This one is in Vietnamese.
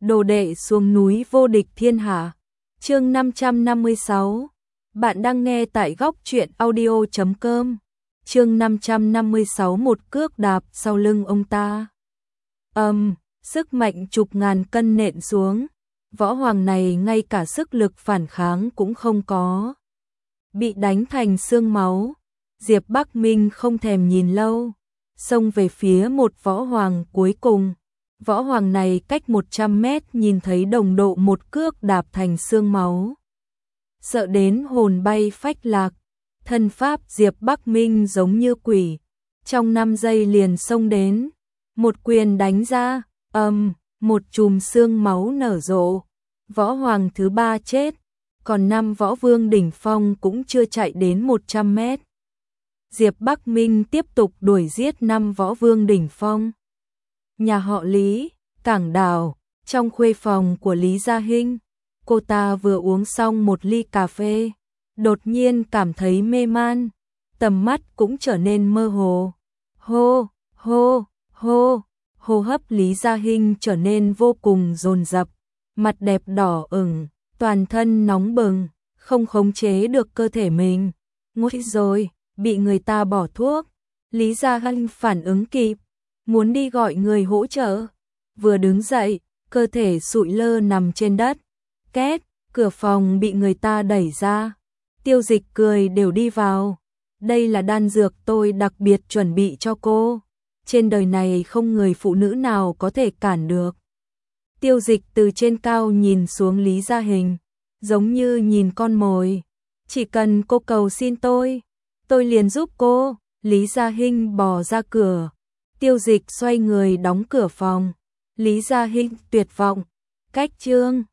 Đồ đệ xuống núi vô địch thiên hạ. Chương 556. Bạn đang nghe tại góc truyện audio.com. Chương 556, một cước đạp sau lưng ông ta. Sức mạnh chục ngàn cân nện xuống. Võ hoàng này ngay cả sức lực phản kháng cũng không có. Bị đánh thành xương máu. Diệp Bắc Minh không thèm nhìn lâu, xông về phía một võ hoàng cuối cùng. Võ hoàng này cách 100 mét nhìn thấy đồng độ một cước đạp thành xương máu. Sợ đến hồn bay phách lạc, thân pháp Diệp Bắc Minh giống như quỷ. Trong 5 giây liền xông đến, một quyền đánh ra, một chùm xương máu nở rộ. Võ hoàng thứ 3 chết, còn 5 võ vương đỉnh phong cũng chưa chạy đến 100 mét. Diệp Bắc Minh tiếp tục đuổi giết 5 võ vương đỉnh phong. Nhà họ Lý, Cảng Đào, trong khuê phòng của Lý Gia Hinh, cô ta vừa uống xong một ly cà phê, đột nhiên cảm thấy mê man, tầm mắt cũng trở nên mơ hồ. Hô, hô, hô, hô hấp Lý Gia Hinh trở nên vô cùng dồn dập, mặt đẹp đỏ ửng, toàn thân nóng bừng, không khống chế được cơ thể mình. Nguy rồi, bị người ta bỏ thuốc. Lý Gia Hinh phản ứng kịp, muốn đi gọi người hỗ trợ, vừa đứng dậy, cơ thể sụi lơ nằm trên đất. Két, cửa phòng bị người ta đẩy ra. Tiêu Dịch cười đều đi vào. Đây là đan dược tôi đặc biệt chuẩn bị cho cô. Trên đời này không người phụ nữ nào có thể cản được. Tiêu Dịch từ trên cao nhìn xuống Lý Gia Hinh, giống như nhìn con mồi. Chỉ cần cô cầu xin tôi liền giúp cô. Lý Gia Hinh bò ra cửa. Tiêu Dịch xoay người đóng cửa phòng. Lý Gia Hinh tuyệt vọng. Cách chương